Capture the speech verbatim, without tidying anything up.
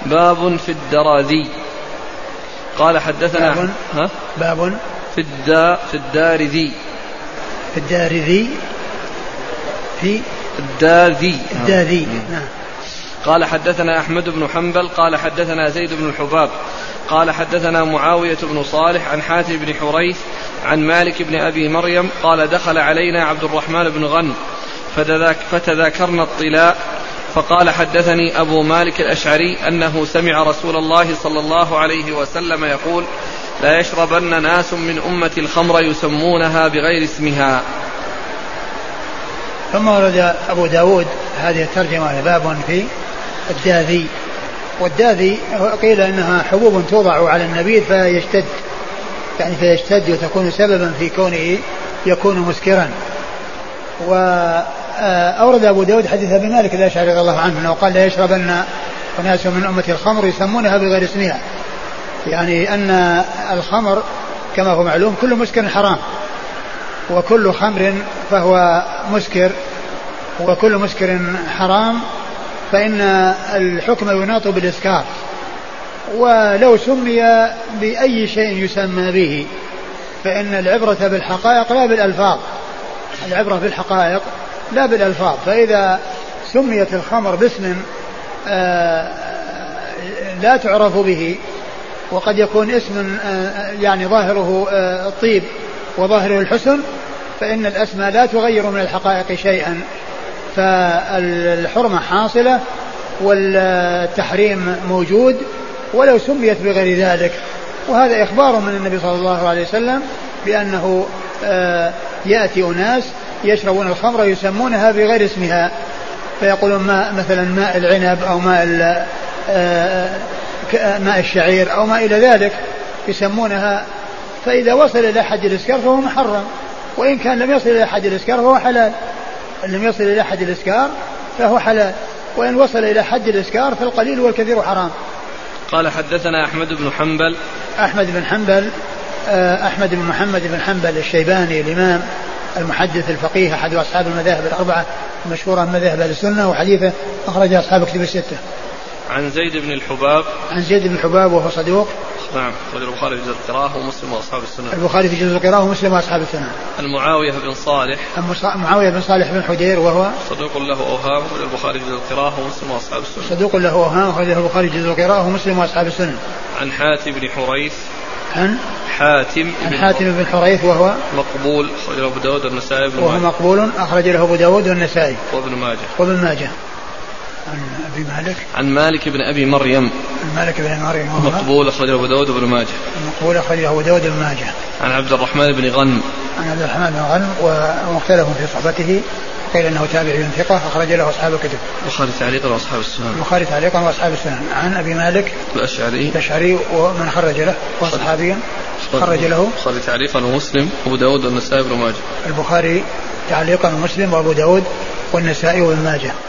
باب في الدراذي. قال حدثنا باب, ها؟ باب في الدا في الدار ذي في الدار ذي في الدار ذي الدار ذي نعم. قال حدثنا أحمد بن حنبل قال حدثنا زيد بن الحباب قال حدثنا معاوية بن صالح عن حاتم بن حريث عن مالك بن أبي مريم قال دخل علينا عبد الرحمن بن غنم فتذاكرنا الطلاء فقال حدثني أبو مالك الأشعري أنه سمع رسول الله صلى الله عليه وسلم يقول لا يشربن ناس من أمة الخمر يسمونها بغير اسمها. ثم ورد أبو داود هذه الترجمة باب في الداذي. والداذي قيل إنها حبوب توضع على النبيذ فيشتد يعني فيشتد وتكون سببا في كونه يكون مسكرا. وأورد أبو داود حديث أبي مالك الأشعري رضي الله عنه وقال لا يشربن ناس من أمة الخمر يسمونها بغير اسمها، يعني أن الخمر كما هو معلوم كل مسكر حرام وكل خمر فهو مسكر وكل مسكر حرام، فإن الحكم يناط بالإسكار، ولو سمي بأي شيء يسمى به فإن العبرة بالحقائق لا بالألفاظ، العبرة بالحقائق لا بالألفاظ. فإذا سميت الخمر باسم لا تعرف به وقد يكون اسم يعني ظاهره الطيب وظاهره الحسن فإن الأسماء لا تغير من الحقائق شيئا، فالحرمة حاصلة والتحريم موجود ولو سميت بغير ذلك. وهذا إخبار من النبي صلى الله عليه وسلم بأنه يأتي أناس يشربون الخمر يسمونها بغير اسمها، فيقولون ما مثلا ماء العنب أو ماء ماء الشعير أو ما إلى ذلك يسمونها، فإذا وصل إلى حد الإسكار فهو محرم، وإن كان لم يصل إلى حد الإسكار فهو حلال. إن لم يصل إلى حد الإسكار فهو حلال، وإن وصل إلى حد الإسكار فالقليل والكثير حرام. قال حدثنا أحمد بن حنبل أحمد بن حنبل أحمد بن محمد بن حنبل الشيباني الإمام المحدث الفقيه أحد أصحاب المذاهب الأربعة المشهورة من مذاهب أهل السنة، وحديثه أخرج أصحاب كتب الستة. عن زيد بن الحباب عن زيد بن الحباب وهو صدوق نعم أخرج البخاري في جزء القراءة ومسلم وأصحاب السنة. البخاري في جزء القراءة ومسلم وأصحاب السنة. عن معاوية بن صالح معاوية بن صالح بن حدير وهو صدوق له أوهام أخرج البخاري في جزء القراءة ومسلم وأصحاب السنة. صدوق له أوهام أخرج البخاري في جزء القراءة ومسلم وأصحاب السنة. عن حاتم بن حريث عن حاتم عن حاتم بن حريث وهو مقبول أخرج له أبو داود والنسائي وهو مقبول أخرج له أبو داود والنسائي وابن ماجه وابن ماجه. عن أبي مالك عن مالك بن أبي مريم عن مالك بن مريم وهو مقبول أخرج له أبو داود وابن ماجه مقبول أخرج له أبو داود وابن ماجه. عن عبد الرحمن بن غنم عن عبد الرحمن بن غنم ومختلف في صحبته، قيل انه تابعي ثقة اخرج له اصحاب الكتب. البخاري تعليقا واصحاب السنن. البخاري تعليقا واصحاب السنن. عن ابي مالك الاشعري الاشعري ومن خرج له وصحابيا خرج له البخاري تعليقا ومسلم وابو داود والنسائي وابن ماجه. البخاري تعليقا ومسلم وابو داود والنسائي وابن ماجه.